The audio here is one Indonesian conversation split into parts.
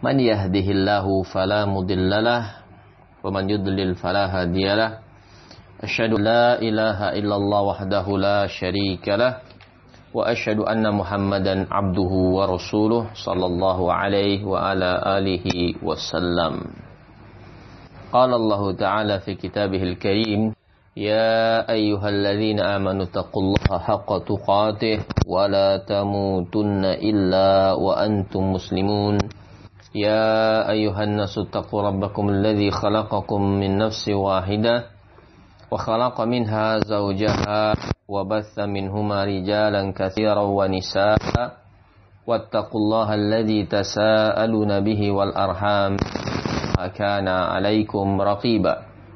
من يهده الله فلا مضل له ومن يضلل فلا هادي له أشهد أن لا إله إلا الله وحده لا شريك له وأشهد أن محمدا عبده ورسوله صلى الله عليه وعلى آله وسلم. قال الله تعالى في كتابه الكريم يا أيها الذين آمنوا اتقوا الله حق تقاته ولا تموتن إلا وأنتم مسلمون يا أيها الناس اتقوا ربكم الذي خلقكم من نفس واحدة وخلق منها زوجها وبث منهما رجالا كثيرا ونساء واتقوا الله الذي تساءلون به والأرحام كان عليكم رقيبا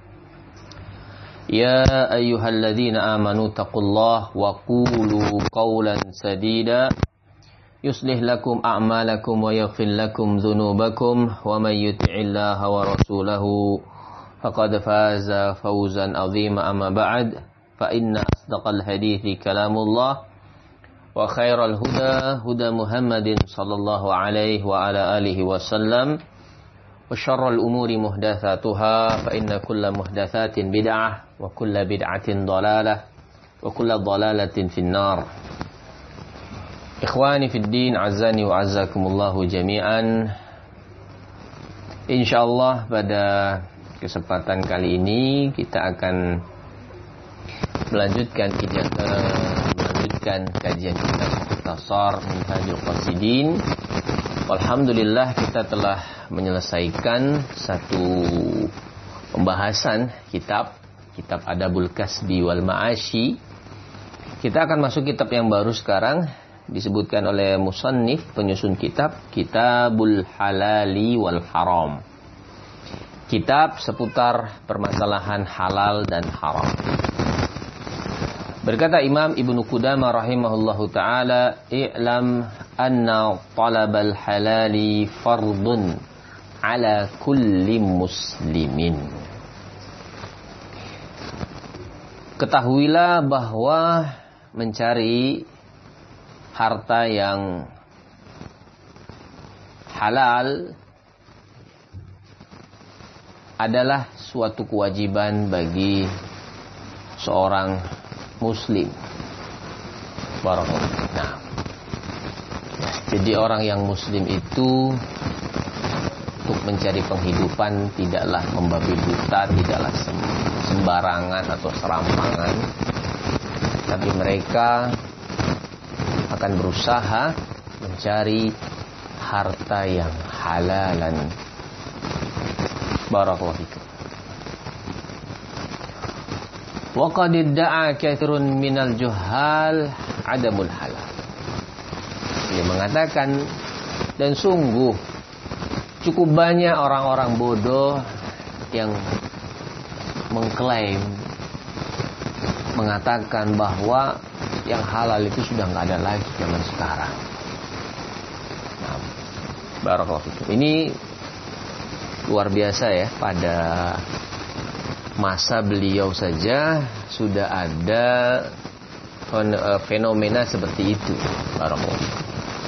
يا أيها الذين آمنوا اتقوا الله وقولوا قولا سديدا يصلح لكم أعمالكم ويغفر لكم ذنوبكم ومن يطع الله ورسوله فقد فاز فوزا عظيما. أما بعد فإن أصدق الحديث كلام الله وخير الهدى هدى محمد صلى الله عليه وعلى آله وسلم وشر الأمور محدثاتها فإن كل محدثات بدعة وكل بدعة ضلالة وكل ضلالة في النار. Ikhwani fid din, azani wa azzakumullahu jami'an. Insyaallah pada kesempatan kali ini kita akan melanjutkan kajian kita Mukhtasar Minhajul Qasidin. Alhamdulillah kita telah menyelesaikan satu pembahasan kitab Adabul Kasbi wal Ma'ashi. Kita akan masuk kitab yang baru sekarang, disebutkan oleh musannif penyusun kitab Kitabul Halali wal Haram. Kitab seputar permasalahan halal dan haram. Berkata Imam Ibnu Qudamah rahimahullahu taala, "I'lam anna talabal halali fardun ala kulli muslimin." Ketahuilah bahwa mencari harta yang halal adalah suatu kewajiban bagi seorang muslim. Barakallahu. Nah, jadi orang yang muslim itu untuk mencari penghidupan tidaklah membabi buta, tidaklah sembarangan atau serampangan, tapi mereka akan berusaha mencari harta yang halalan. Barakallahu fikum. Wa qad idda'a katsirun minal juhal adamul halal. Dia mengatakan, dan sungguh cukup banyak orang-orang bodoh yang mengklaim, mengatakan bahwa yang halal itu sudah nggak ada lagi zaman sekarang. Nah, barakallahu fikum. Ini luar biasa ya, pada masa beliau saja sudah ada fenomena seperti itu. Barakallahu fikum.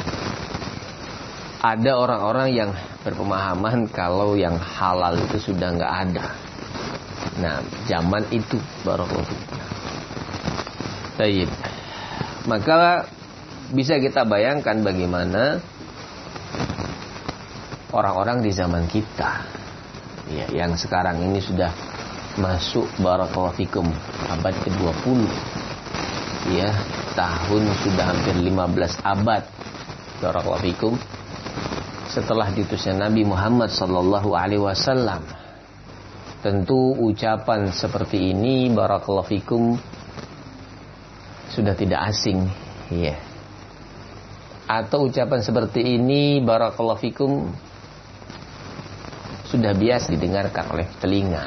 Ada orang-orang yang berpemahaman kalau yang halal itu sudah nggak ada. Nah, zaman itu. Barakallahu fikum. Baik. Maka bisa kita bayangkan bagaimana orang-orang di zaman kita ya, yang sekarang ini sudah masuk barakallahu fikum abad ke-20 ya, tahun sudah hampir 15 abad barakallahu fikum setelah diutusnya Nabi Muhammad sallallahu alaihi wasallam. Tentu ucapan seperti ini barakallahu fikum sudah tidak asing, ya. Atau ucapan seperti ini barakallahu fikum sudah biasa didengarkan oleh telinga.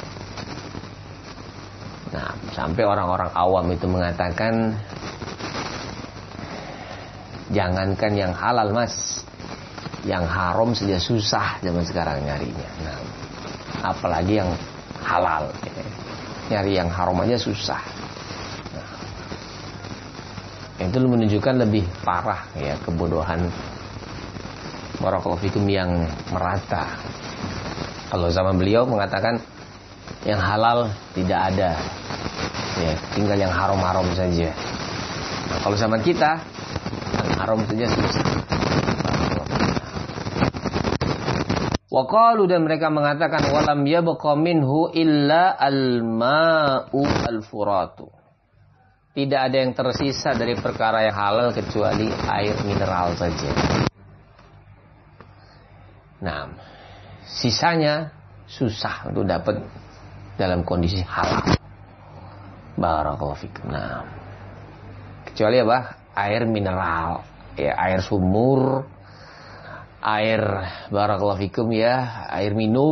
Nah, sampai orang-orang awam itu mengatakan, jangankan yang halal mas, yang haram saja susah zaman sekarang nyarinya. Nah, apalagi yang halal, ya. Nyari yang haram aja susah. Itu menunjukkan lebih parah ya kebodohan barakallahu fikum yang merata. Kalau zaman beliau mengatakan yang halal tidak ada, ya, tinggal yang haram-haram saja. Nah, kalau zaman kita yang haram saja susah. Waqalu, dan mereka mengatakan walam yabqa minhu illa al-ma'u al-furatu. Tidak ada yang tersisa dari perkara yang halal kecuali air mineral saja. Nah, sisanya susah untuk dapat dalam kondisi halal. Barakallahu fikum. Nah, kecuali apa? Air mineral, ya, air sumur, air barakallahu fikum, ya, air minum.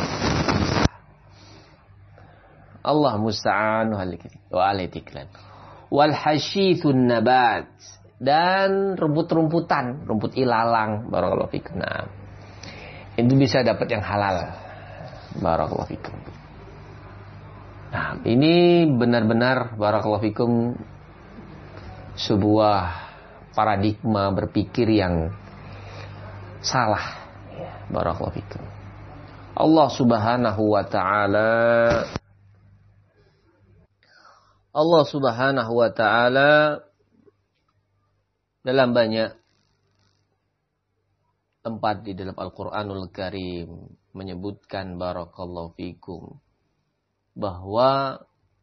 Allah musta'an wa alaitiklan. Wal hasyithun nabat, dan rumput-rumputan, rumput ilalang, barakallahu fikum. Nah, itu bisa dapat yang halal. Barakallahu fikum. Nah, ini benar-benar barakallahu fikum sebuah paradigma berpikir yang salah. Barakallahu fikum. Allah Subhanahu wa ta'ala dalam banyak tempat di dalam Al-Qur'anul Karim menyebutkan barakallahu fikum bahwa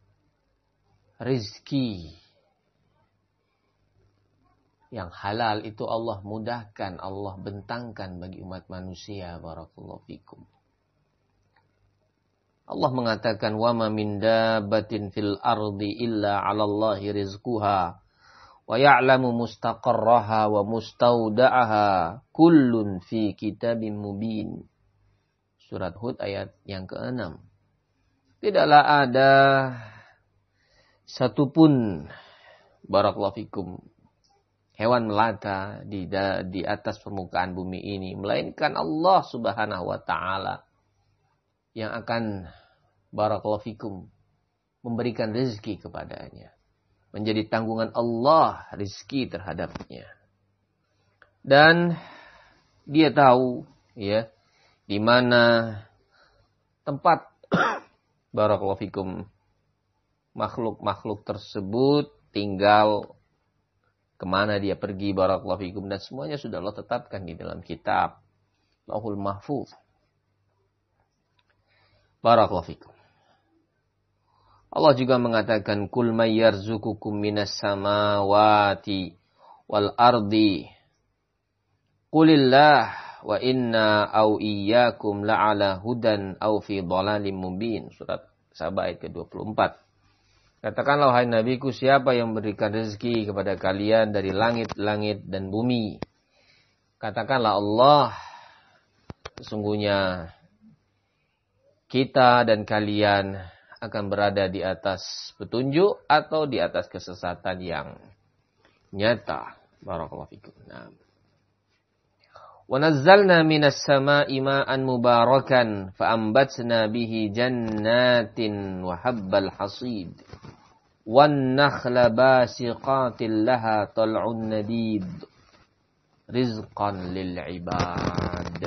rizki yang halal itu Allah mudahkan, Allah bentangkan bagi umat manusia. Barakallahu fikum. Allah mengatakan wa ma min dabbatin fil ardi illa 'alallahi rizquha wa ya'lamu mustaqarraha wa mustaudaha kullun fi kitabim mubin. Surat Hud ayat yang ke-6. Tidaklah ada satupun barakallahu fikum hewan melata di atas permukaan bumi ini melainkan Allah Subhanahu wa ta'ala yang akan barakallahu fikum memberikan rezeki kepadanya. Menjadi tanggungan Allah rezeki terhadapnya. Dan dia tahu, ya, di mana tempat barakallahu fikum makhluk-makhluk tersebut tinggal, kemana dia pergi, barakallahu fikum, dan semuanya sudah Allah tetapkan di dalam kitab Lauhul Mahfuz. Barakallahu fikum. Allah juga mengatakan kul may yarzuqukum minas samawati wal ardi qulillah wa inna au iyyakum la'ala hudan au fi dhalalim mubin. Surat Sabah ayat ke-24. Katakanlah wahai nabiku, siapa yang memberikan rezeki kepada kalian dari langit-langit dan bumi? Katakanlah Allah. Sesungguhnya kita dan kalian akan berada di atas petunjuk atau di atas kesesatan yang nyata. Barakallahu fikum. Nah. Wa nazzalna minas sama'i ma'an mubarakan fa'ambatna bihi jannatin wa habbal hasid wan nakhla basiqatin laha tal'un nadid rizqan lil ibad.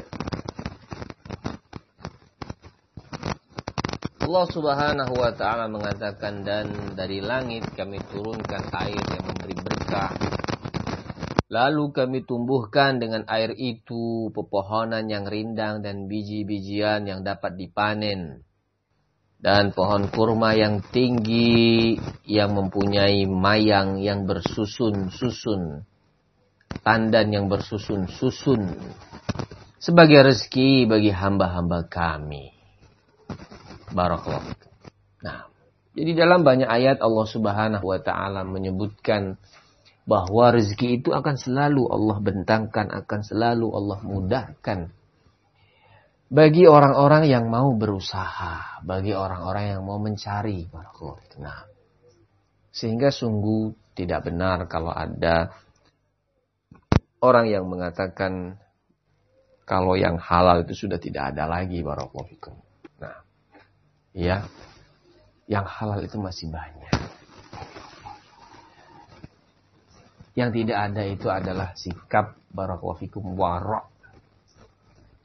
Allah Subhanahu wa ta'ala mengatakan, dan dari langit kami turunkan air yang memberi berkah. Lalu kami tumbuhkan dengan air itu pepohonan yang rindang dan biji-bijian yang dapat dipanen. Dan pohon kurma yang tinggi yang mempunyai mayang yang bersusun-susun. Tandan yang bersusun-susun. Sebagai rezeki bagi hamba-hamba kami. Barakallahu. Nah, jadi dalam banyak ayat Allah Subhanahu wa ta'ala menyebutkan bahwa rezeki itu akan selalu Allah bentangkan, akan selalu Allah mudahkan bagi orang-orang yang mau berusaha, bagi orang-orang yang mau mencari. Barakallahu. Nah, sehingga sungguh tidak benar kalau ada orang yang mengatakan kalau yang halal itu sudah tidak ada lagi. Barakallahu. Nah, ya, yang halal itu masih banyak. Yang tidak ada itu adalah sikap barakallahu fikum wara',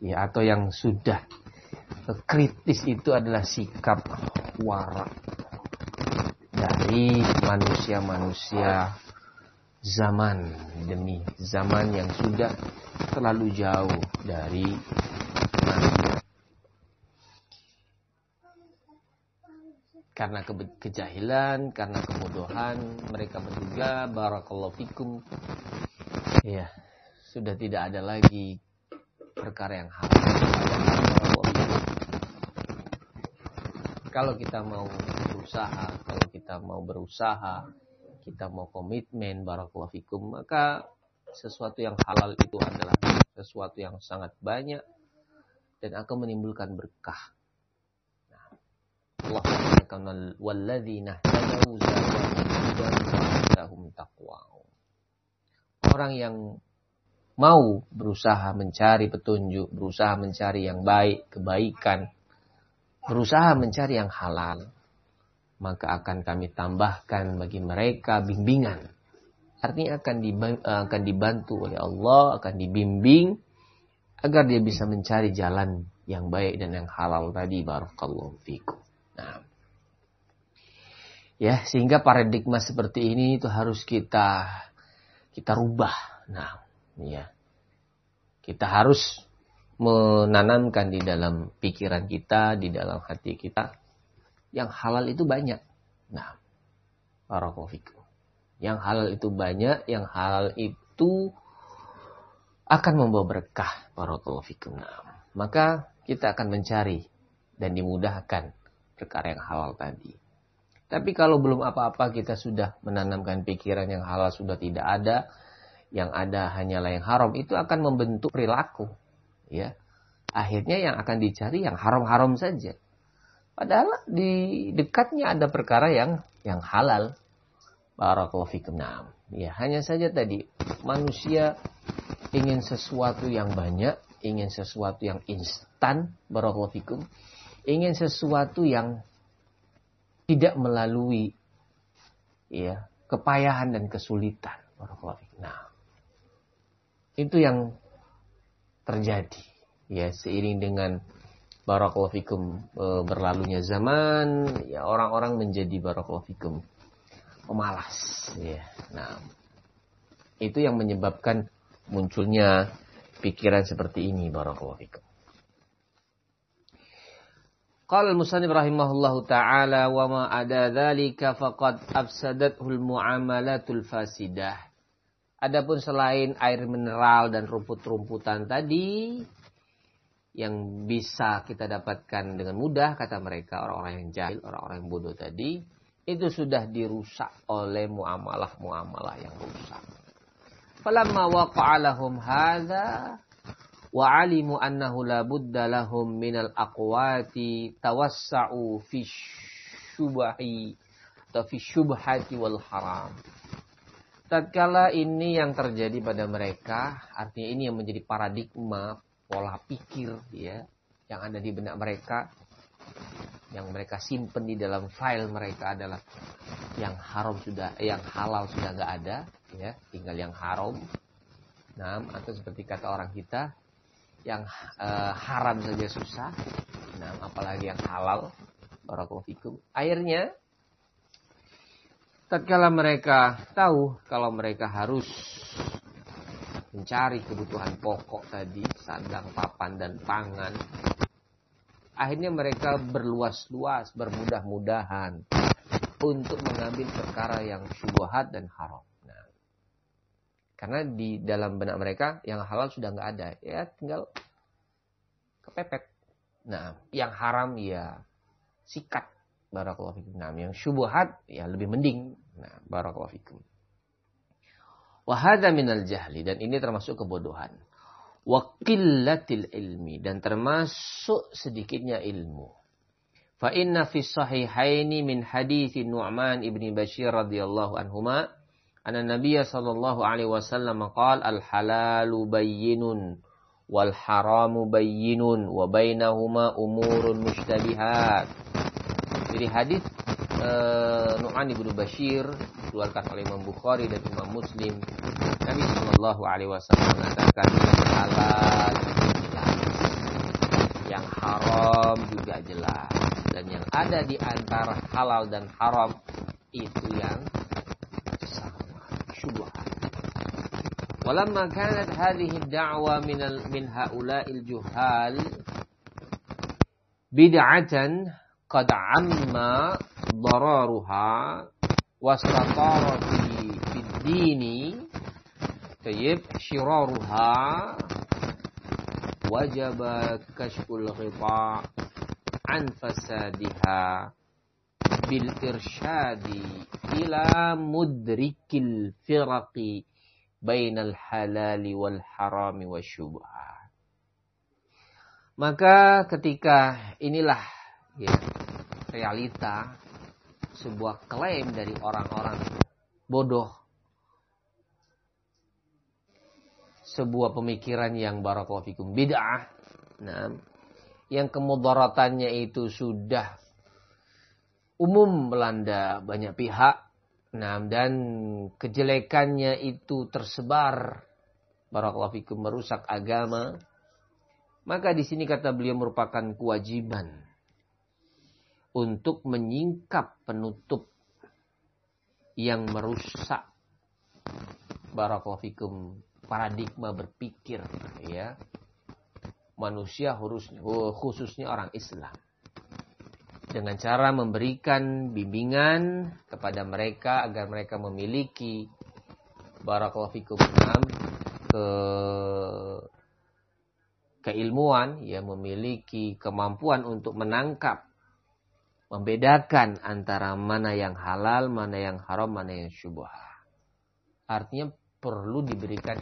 ya, atau yang sudah kritis itu adalah sikap wara dari manusia-manusia zaman demi zaman yang sudah terlalu jauh dari manusia. Karena kejahilan, karena kebodohan, mereka menduga barakallahu fikum, ya, sudah tidak ada lagi perkara yang halal. Kalau kita mau berusaha, kita mau komitmen barakallahu fikum, maka sesuatu yang halal itu adalah sesuatu yang sangat banyak dan akan menimbulkan berkah. Allah mengatakan walladzina tadawu zadahum taqwa. Orang yang mau berusaha mencari petunjuk, berusaha mencari yang baik, kebaikan, berusaha mencari yang halal, maka akan kami tambahkan bagi mereka bimbingan. Artinya akan dibantu oleh Allah, akan dibimbing agar dia bisa mencari jalan yang baik dan yang halal tadi. Barakallahu fikum. Nah, ya, sehingga paradigma seperti ini itu harus kita rubah. Nah, ya, kita harus menanamkan di dalam pikiran kita, di dalam hati kita, yang halal itu banyak. Nah, barakallahu fikum. Yang halal itu banyak, yang halal itu akan membawa berkah. Barakallahu fikum. Nah, maka kita akan mencari dan dimudahkan perkara yang halal tadi. Tapi kalau belum apa-apa kita sudah menanamkan pikiran yang halal sudah tidak ada, yang ada hanyalah yang haram, itu akan membentuk perilaku, ya. Akhirnya yang akan dicari yang haram-haram saja. Padahal di dekatnya ada perkara yang halal. Barakallahu fikum. Nah, ya, hanya saja tadi manusia ingin sesuatu yang banyak, ingin sesuatu yang instan, barakallahu fikum. Ingin sesuatu yang tidak melalui, ya, kepayahan dan kesulitan. Nah, itu yang terjadi, ya, seiring dengan barakallahu fikum berlalunya zaman, ya, orang-orang menjadi barakallahu fikum pemalas, ya. Nah, itu yang menyebabkan munculnya pikiran seperti ini. Barakallahu fikum. Qala al-musannif rahimahullahu ta'ala wa ma ada dzalika faqad afsadathul muamalatul fasidah. Adapun selain air mineral dan rumput-rumputan tadi yang bisa kita dapatkan dengan mudah, kata mereka orang-orang yang jahil, orang-orang yang bodoh tadi, itu sudah dirusak oleh muamalah-muamalah yang rusak. Falamma waqa'a lahum hadza wa alimu annahu la budda lahum minal aqwati tawassa'u fi syubhi atau fi syubhati wal haram. Tatkala ini yang terjadi pada mereka, artinya ini yang menjadi paradigma pola pikir, ya, yang ada di benak mereka, yang mereka simpen di dalam file mereka adalah yang haram sudah, yang halal sudah enggak ada, ya, tinggal yang haram. Nah, atau seperti kata orang kita, yang haram saja susah, nah, apalagi yang halal. Barakallahu fikum. Akhirnya, tatkala mereka tahu kalau mereka harus mencari kebutuhan pokok tadi, sandang, papan, dan pangan, akhirnya mereka berluas-luas, bermudah-mudahan untuk mengambil perkara yang syubhat dan haram. Karena di dalam benak mereka yang halal sudah nggak ada, ya tinggal kepepet. Nah, yang haram ya sikat. Barakallahu fikum. Nah, yang syubhat ya lebih mending. Nah, barakallahu fikum. Wa hadza minal jahli, dan ini termasuk kebodohan. Wa qillatil ilmi, dan termasuk sedikitnya ilmu. Fa inna fi sahihaini min hadits Nu'man ibn Bashir radhiyallahu anhuma anna Nabiyya sallallahu alaihi wasallam qala al-halalu bayyinun wal haramu bayyinun wa bainahuma umurun mushtabihat. Jadi hadis Nu'man ibn Bashir dikeluarkan oleh Imam Bukhari dan Imam Muslim. Nabi sallallahu alaihi wasallam mengatakan halal nggak jelas. Dan yang ada di antara halal dan haram itu yang sama, syubhat. Walamma kanat hadhihi ad-da'wa min haula'il juhal bid'atan qad 'amma dararuha wastatara fi dini tayyib shiraruha wajaba kashful ghita' an fasadiha bil irsyadi ila mudrikil firaqi bainal halali wal harami wasyubhat. Maka ketika inilah ya, realita sebuah klaim dari orang-orang bodoh, sebuah pemikiran yang barakallahu fikum bid'ah, nah, yang kemudaratannya itu sudah umum melanda banyak pihak. Nah, dan kejelekannya itu tersebar, barakallahu fikum, merusak agama. Maka di sini kata beliau merupakan kewajiban untuk menyingkap penutup yang merusak, barakallahu fikum, paradigma berpikir ya manusia, khususnya orang Islam, dengan cara memberikan bimbingan kepada mereka agar mereka memiliki, barakallahu fikum, keilmuan, ya, memiliki kemampuan untuk menangkap, membedakan antara mana yang halal, mana yang haram, mana yang syubhat. Artinya perlu diberikan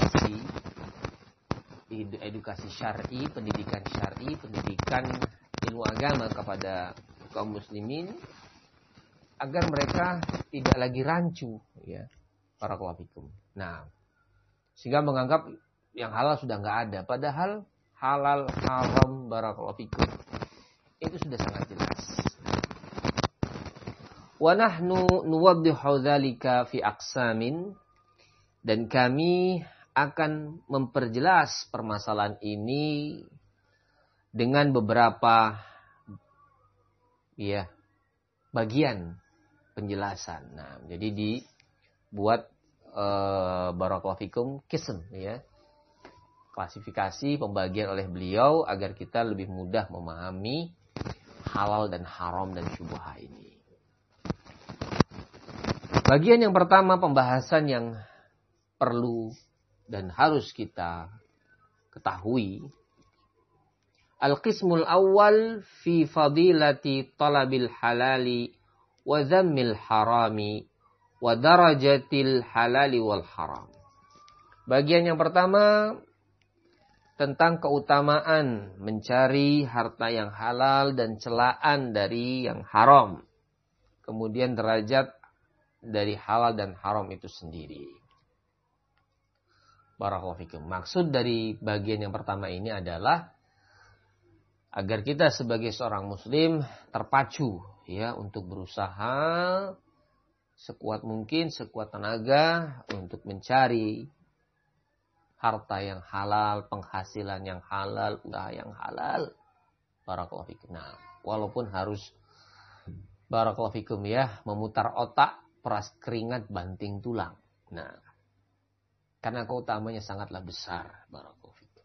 edukasi syar'i, pendidikan syar'i, pendidikan ilmu agama kepada kaum muslimin agar mereka tidak lagi rancu, ya, barakallahu fikum. Nah, sehingga menganggap yang halal sudah nggak ada, padahal halal haram, barakallahu fikum, itu sudah sangat jelas. Wa nahnu nuwaddihu dzalika fi aqsamin, dan kami akan memperjelas permasalahan ini dengan beberapa ya bagian penjelasan. Nah, jadi dibuat barakallahu fikum qism, ya, klasifikasi pembagian oleh beliau agar kita lebih mudah memahami halal dan haram dan syubhat ini. Bagian yang pertama, pembahasan yang perlu dan harus kita ketahui. Al-qismul awal fi fadilati talabil halali wa dhammil harami wa darajatil halali wal haram. Bagian yang pertama tentang keutamaan mencari harta yang halal dan celaan dari yang haram. Kemudian derajat dari halal dan haram itu sendiri. Barakallahu fikum. Maksud dari bagian yang pertama ini adalah agar kita sebagai seorang muslim terpacu, ya, untuk berusaha sekuat mungkin, sekuat tenaga untuk mencari harta yang halal, penghasilan yang halal, usaha yang halal. Barakallahu fikum. Nah, walaupun harus, barakallahu fikum, ya, memutar otak, peras keringat, banting tulang. Nah, karena keutamanya sangatlah besar, barakallahu fikum.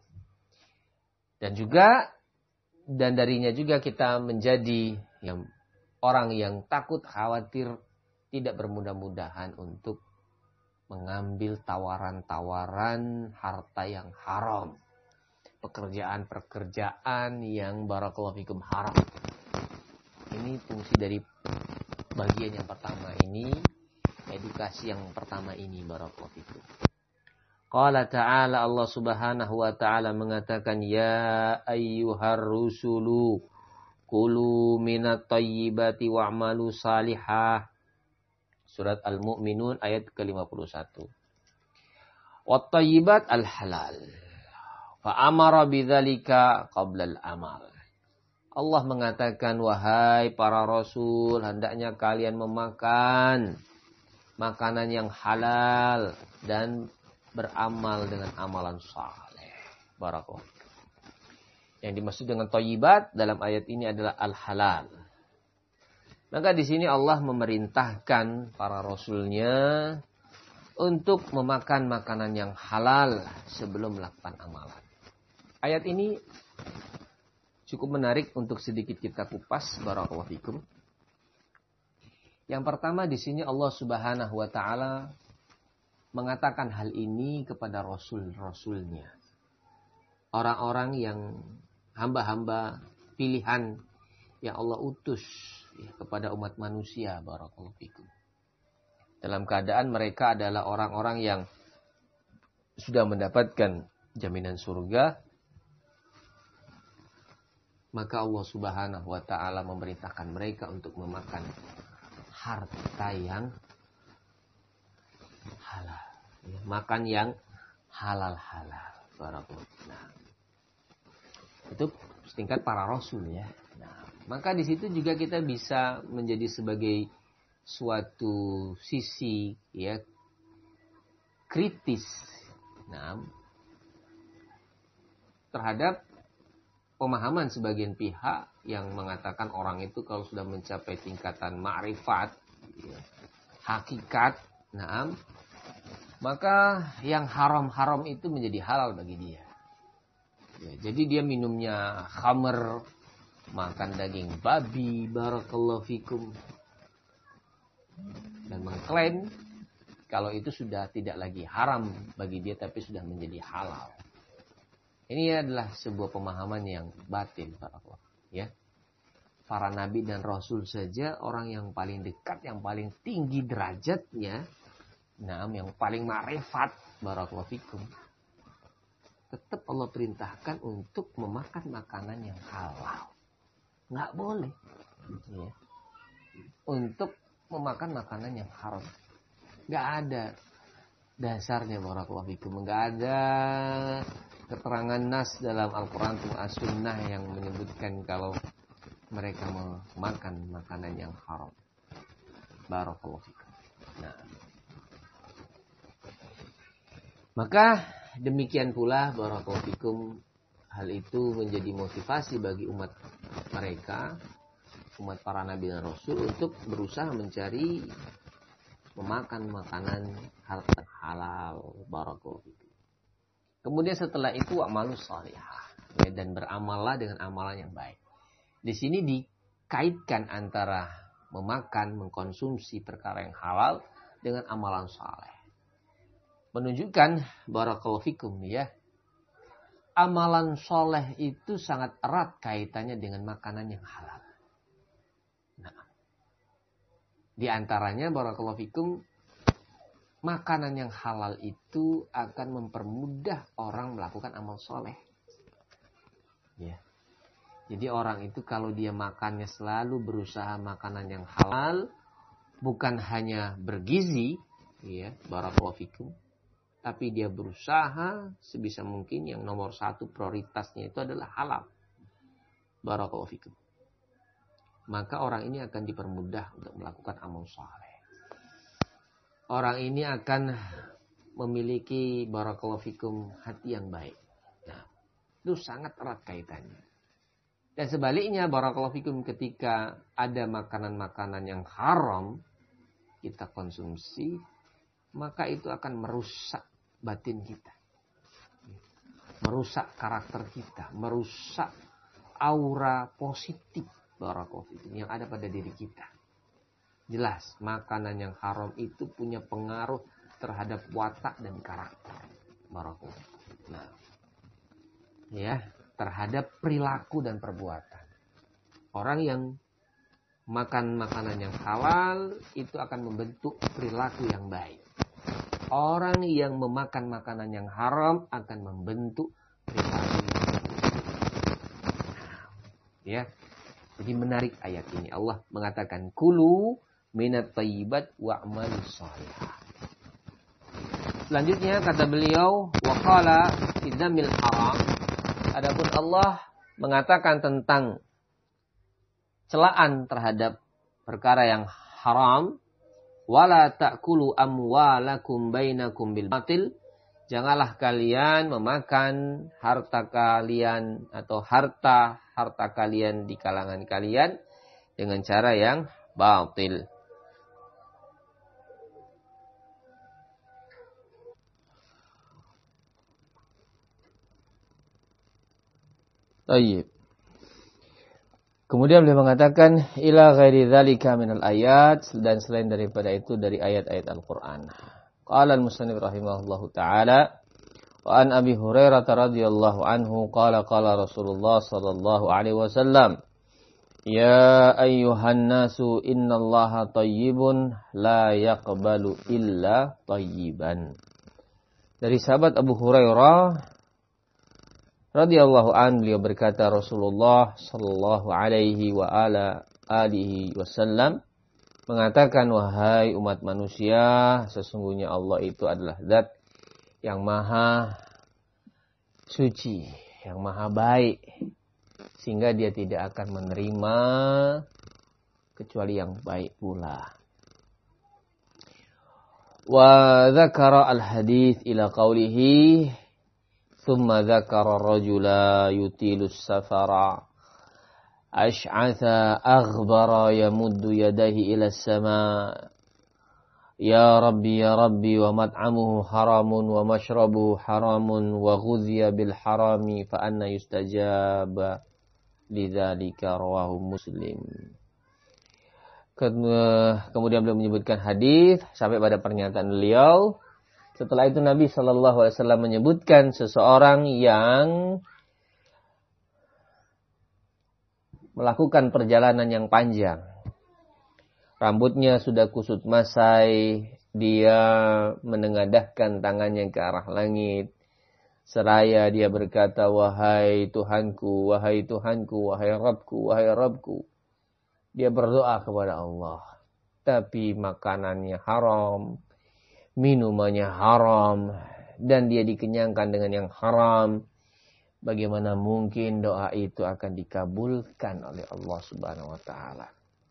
Dan darinya juga kita menjadi orang yang takut, khawatir, tidak bermudah-mudahan untuk mengambil tawaran-tawaran harta yang haram, pekerjaan-pekerjaan yang barakallahu fikum haram. Ini fungsi dari bagian yang pertama ini, edukasi yang pertama ini, barakallahu fikum. Qala ta'ala, Allah subhanahu wa ta'ala mengatakan, ya ayyuhar rusulu kulu minat tayyibati wa'malu salihah. Surat Al-Mu'minun ayat ke-51. Wat tayyibat al-halal. Fa'amara bidzalika qabla al-amal. Allah mengatakan, wahai para rasul, hendaknya kalian memakan makanan yang halal dan beramal dengan amalan saleh. Barakallahu. Yang dimaksud dengan thayyibat dalam ayat ini adalah al-halal. Maka di sini Allah memerintahkan para rasulnya untuk memakan makanan yang halal sebelum melakukan amalan. Ayat ini cukup menarik untuk sedikit kita kupas. Barakallahu fikum. Yang pertama di sini Allah Subhanahu wa taala mengatakan hal ini kepada rasul-rasulnya. Orang-orang yang hamba-hamba pilihan yang Allah utus kepada umat manusia. Barakallahu fikum. Dalam keadaan mereka adalah orang-orang yang sudah mendapatkan jaminan surga, maka Allah Subhanahu wa taala memerintahkan mereka untuk memakan harta yang halal. Makan yang halal-halal. Barakallahu. Nah, itu setingkat para rasul ya. Nah, maka di situ juga kita bisa menjadi sebagai suatu sisi ya kritis, nah, terhadap pemahaman sebagian pihak yang mengatakan orang itu kalau sudah mencapai tingkatan ma'rifat, ya, hakikat, nah, maka yang haram-haram itu menjadi halal bagi dia. Ya, jadi dia minumnya khamr, makan daging babi, barakallahu fikum, dan mengklaim kalau itu sudah tidak lagi haram bagi dia tapi sudah menjadi halal. Ini adalah sebuah pemahaman yang batil, ya. Para nabi dan rasul saja, orang yang paling dekat, yang paling tinggi derajatnya, nah, yang paling ma'rifat, barakallahu fikum, tetap Allah perintahkan untuk memakan makanan yang halal. Nggak boleh, ya, untuk memakan makanan yang haram. Nggak ada dasarnya, barakallahu fikum. Nggak ada keterangan nas dalam Al-Quran atau As-Sunnah yang menyebutkan kalau mereka memakan makanan yang haram. Barakallahu fikum. Nah, maka demikian pula, barakallahu fikum, hal itu menjadi motivasi bagi umat mereka, umat para nabi dan rasul, untuk berusaha mencari memakan makanan halal. Barakallahu fikum. Kemudian setelah itu amalus salihah, ya, dan beramallah dengan amalan yang baik. Di sini dikaitkan antara memakan, mengkonsumsi perkara yang halal dengan amalan saleh. Menunjukkan, barakallahu fikum, ya, amalan soleh itu sangat erat kaitannya dengan makanan yang halal. Nah, di antaranya, barakallahu fikum, makanan yang halal itu akan mempermudah orang melakukan amal soleh. Ya. Jadi orang itu kalau dia makannya selalu berusaha makanan yang halal, bukan hanya bergizi, ya, barakallahu fikum, tapi dia berusaha sebisa mungkin yang nomor satu prioritasnya itu adalah halal. Barakallahu fikum. Maka orang ini akan dipermudah untuk melakukan amal saleh. Orang ini akan memiliki, barakallahu fikum, hati yang baik. Nah, itu sangat erat kaitannya. Dan sebaliknya, barakallahu fikum, ketika ada makanan-makanan yang haram kita konsumsi, maka itu akan merusak batin kita, merusak karakter kita, merusak aura positif, barakallahu fikum, yang ada pada diri kita. Jelas, makanan yang haram itu punya pengaruh terhadap watak dan karakter, barakallahu fikum. Nah, ya, terhadap perilaku dan perbuatan. Orang yang makan makanan yang halal itu akan membentuk perilaku yang baik. Orang yang memakan makanan yang haram akan membentuk perilaku yang buruk. Ya, jadi menarik ayat ini. Allah mengatakan, kulu minat thayyibat wa'malus salihah. Selanjutnya kata beliau, wa qala fi dzamil haram. Adapun Allah mengatakan tentang celaan terhadap perkara yang haram, wala ta'kulu amwalakum bainakum bil batil, janganlah kalian memakan harta kalian atau harta kalian di kalangan kalian dengan cara yang batil. Baik. Kemudian beliau mengatakan ila ghairi dzalika minal ayat, dan selain daripada itu dari ayat-ayat Al-Qur'an. Qala al-musannif rahimahullahu taala wa an Abi Hurairah radhiyallahu anhu qala qala Rasulullah sallallahu alaihi wasallam ya ayyuhan nasu innallaha thayyibun la yaqbalu illa thayyiban. Dari sahabat Abu Hurairah radhiyallahu an, beliau berkata Rasulullah sallallahu alaihi wa ala alihi wasallam mengatakan, wahai umat manusia, sesungguhnya Allah itu adalah zat yang maha suci, yang maha baik, sehingga dia tidak akan menerima kecuali yang baik pula. Wa dzakara al-hadits ila qawlihi ثم ذكر الرجل يطيل السفر أشعث أغبر يمد يديه إلى السماء يا ربي ومطعمه حرام ومشربه حرام وغذي بالحرام فأنا يستجاب لذلك رواه مسلم. Kemudian beliau menyebutkan hadis sampai pada pernyataan beliau. Setelah itu Nabi Shallallahu Alaihi Wasallam menyebutkan seseorang yang melakukan perjalanan yang panjang. Rambutnya sudah kusut masai, dia menengadahkan tangannya ke arah langit. Seraya dia berkata, wahai Tuhanku, wahai Tuhanku, wahai Rabbku, wahai Rabbku. Dia berdoa kepada Allah. Tapi makanannya haram, minumannya haram, dan dia dikenyangkan dengan yang haram. Bagaimana mungkin doa itu akan dikabulkan oleh Allah Subhanahu wa taala?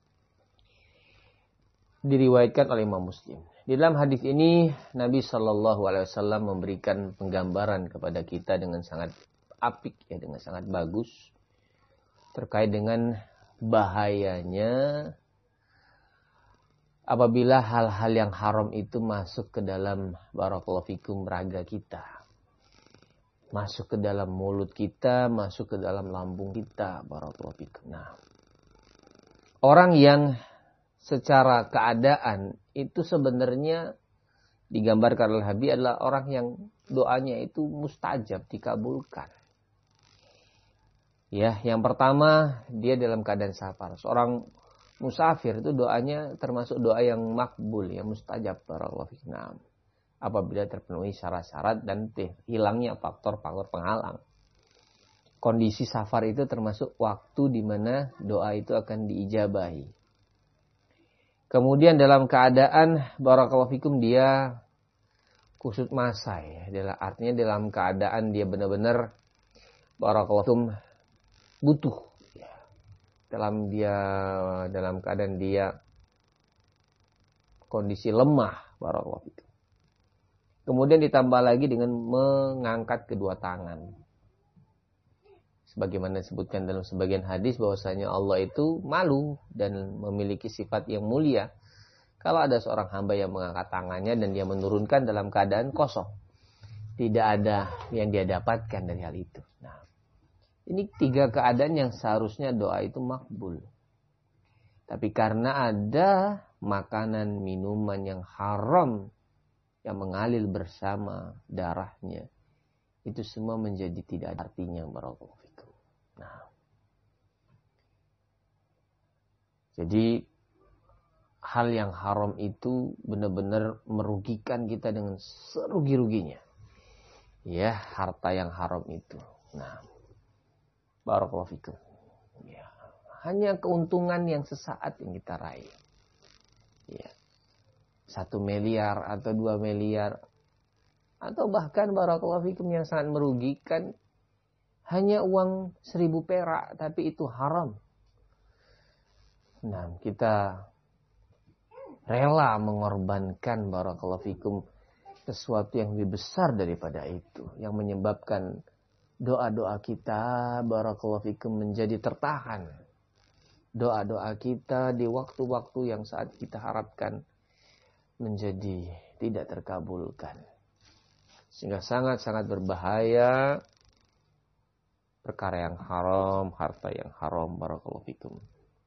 Diriwayatkan oleh Imam Muslim. Di dalam hadis ini Nabi Shallallahu alaihi wasallam memberikan penggambaran kepada kita dengan sangat apik, ya, dengan sangat bagus terkait dengan bahayanya apabila hal-hal yang haram itu masuk ke dalam barakallahu fikum raga kita. Masuk ke dalam mulut kita, masuk ke dalam lambung kita, barakallahu fikum. Nah, orang yang secara keadaan itu sebenarnya digambarkan oleh Habib adalah orang yang doanya itu mustajab, dikabulkan. Ya, yang pertama dia dalam keadaan safar. Seorang musafir itu doanya termasuk doa yang makbul, yang mustajab, barakallahu fikum. Apabila terpenuhi syarat-syarat dan hilangnya faktor-faktor penghalang. Kondisi safar itu termasuk waktu di mana doa itu akan diijabahi. Kemudian dalam keadaan barakallahu fikum dia kusut masai, artinya dalam keadaan dia benar-benar barakallahu fikum butuh. Dalam keadaan dia kondisi lemah, barakallahu fikum. Kemudian ditambah lagi dengan mengangkat kedua tangan. Sebagaimana disebutkan dalam sebagian hadis bahwasanya Allah itu malu dan memiliki sifat yang mulia kalau ada seorang hamba yang mengangkat tangannya dan dia menurunkan dalam keadaan kosong. Tidak ada yang dia dapatkan dari hal itu. Nah, ini 3 keadaan yang seharusnya doa itu makbul. Tapi karena ada makanan, minuman yang haram yang mengalir bersama darahnya, itu semua menjadi tidak ada artinya, barakallahu fikum. Nah, jadi hal yang haram itu benar-benar merugikan kita dengan serugi-ruginya. Ya, harta yang haram itu. Nah, barakallahu fikum. Ya, hanya keuntungan yang sesaat yang kita raih. Ya. 1 miliar atau 2 miliar atau bahkan barakallahu fikum yang sangat merugikan hanya uang 1000 perak, tapi itu haram. Nah, kita rela mengorbankan barakallahu fikum sesuatu yang lebih besar daripada itu, yang menyebabkan doa-doa kita barakallahu fikum menjadi tertahan. Doa-doa kita di waktu-waktu yang saat kita harapkan menjadi tidak terkabulkan. Sehingga sangat-sangat berbahaya perkara yang haram, harta yang haram barakallahu fikum.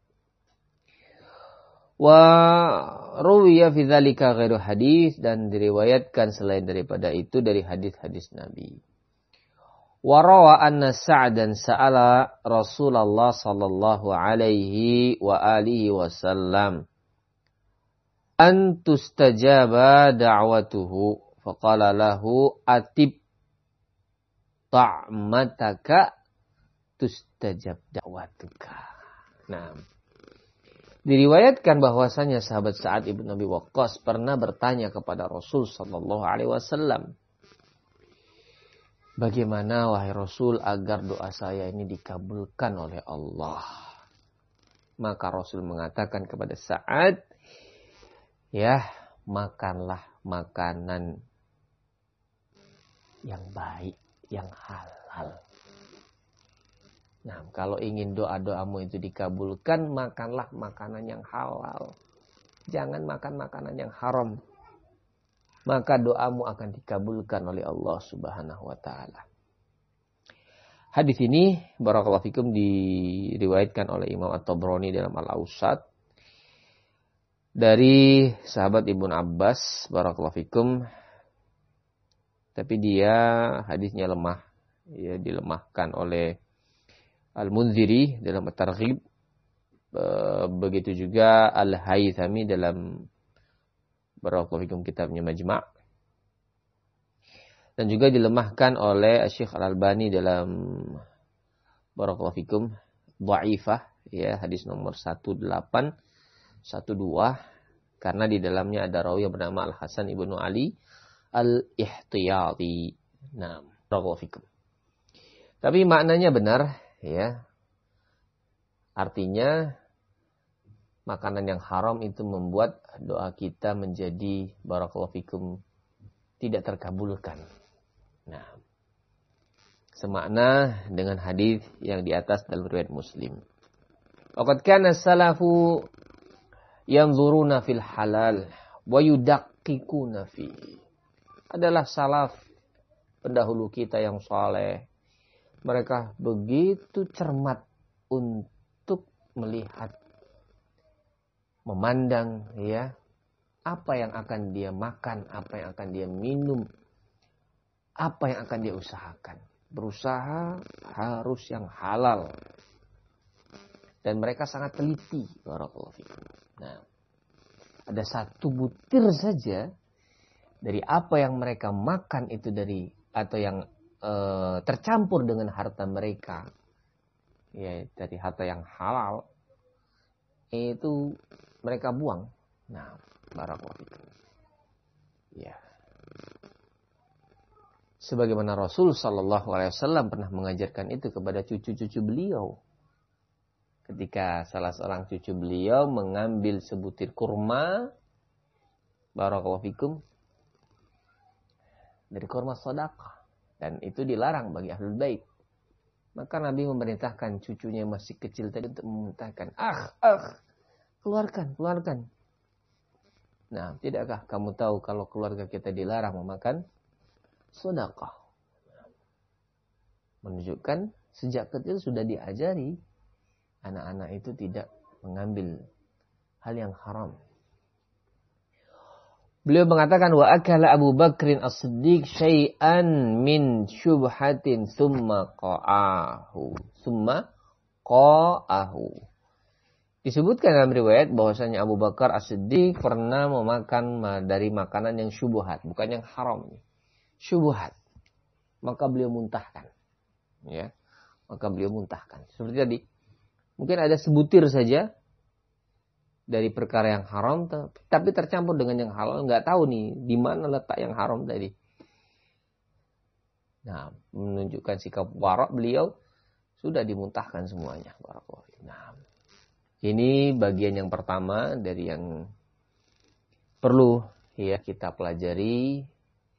Wa ruwiya fi dzalika ghairu hadis, dan diriwayatkan selain daripada itu dari hadis-hadis Nabi. Wa rawa anna Sa'dan sa'ala Rasulullah sallallahu alaihi wa alihi wasallam an tustajaba da'watuhu faqala lahu atib ta'mataka tustajab da'watuka. Nah, diriwayatkan bahwasanya sahabat Sa'ad ibn Abi Waqqas pernah bertanya kepada Rasul sallallahu alaihi wasallam, bagaimana wahai Rasul agar doa saya ini dikabulkan oleh Allah? Maka Rasul mengatakan kepada Sa'ad, ya, makanlah makanan yang baik, yang halal. Nah, kalau ingin doa-doamu itu dikabulkan, makanlah makanan yang halal. Jangan makan makanan yang haram. Maka doamu akan dikabulkan oleh Allah Subhanahu wa taala. Hadis ini barakallahu fikum diriwayatkan oleh Imam At-Tabrani dalam Al-Awsat dari sahabat Ibnu Abbas barakallahu fikum. Tapi dia hadisnya lemah, ya, dilemahkan oleh Al-Munziri dalam At-Targhib, begitu juga Al-Haythami dalam barakallahu fikum kitabnya Majma', dan juga dilemahkan oleh Syekh Al-Albani dalam barakallahu fikum Dha'ifah, ya, hadis nomor 1812, karena di dalamnya ada rawi yang bernama Al-Hasan ibnu Ali Al-Ihtiyati. Nah, barakallahu fikum. Tapi maknanya benar, ya. Artinya makanan yang haram itu membuat doa kita menjadi barakallahu fikum tidak terkabulkan. Nah, semakna dengan hadis yang di atas dalam riwayat Muslim. Waqad kana salafu yanzuruna fil halal wa yudaqqiquna fi. Adalah salaf pendahulu kita yang saleh. Mereka begitu cermat untuk melihat, memandang, ya, apa yang akan dia makan, apa yang akan dia minum, apa yang akan dia usahakan. Berusaha harus yang halal. Dan mereka sangat teliti. Barakallahu fikum. Nah, ada satu butir saja dari apa yang mereka makan itu dari, atau yang tercampur dengan harta mereka, ya, dari harta yang halal, itu mereka buang. Nah, barakallahu fikum. Ya. Sebagaimana Rasul sallallahu alaihi wasallam pernah mengajarkan itu kepada cucu-cucu beliau. Ketika salah seorang cucu beliau mengambil sebutir kurma, barakallahu fikum, dari kurma sedekah, dan itu dilarang bagi ahlul bait. Maka Nabi memerintahkan cucunya yang masih kecil tadi untuk memerintahkan, keluarkan. Nah, tidakkah kamu tahu kalau keluarga kita dilarang memakan sedekah? Menunjukkan sejak kecil sudah diajari anak-anak itu tidak mengambil hal yang haram. Beliau mengatakan, wa akala Abu Bakrin As-Siddiq syai'an min syubhatin summa qa'ahu. Disebutkan dalam riwayat bahwasanya Abu Bakar As-Siddiq pernah memakan dari makanan yang syubhat, bukan yang haram, syubhat. Maka beliau muntahkan. Ya. Maka beliau muntahkan. Seperti tadi, mungkin ada sebutir saja dari perkara yang haram, tapi tercampur dengan yang halal, nggak tahu nih di mana letak yang haram tadi. Nah, menunjukkan sikap warak beliau, sudah dimuntahkan semuanya. Nah, ini bagian yang pertama dari yang perlu, ya, kita pelajari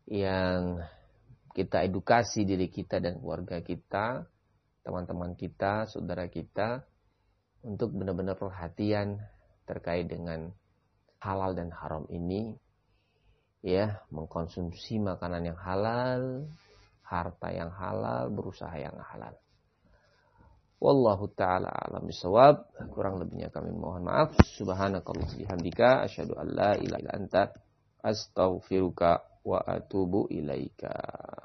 yang kita edukasi diri kita dan keluarga kita, teman-teman kita, saudara kita, untuk benar-benar perhatian terkait dengan halal dan haram ini, ya, mengkonsumsi makanan yang halal, harta yang halal, berusaha yang halal. Wallahu ta'ala a'lam bishawab. Kurang lebihnya kami mohon maaf. Subhanakallah bihamdika asyhadu an la ilaha illa anta astaghfiruka wa atubu ilaika.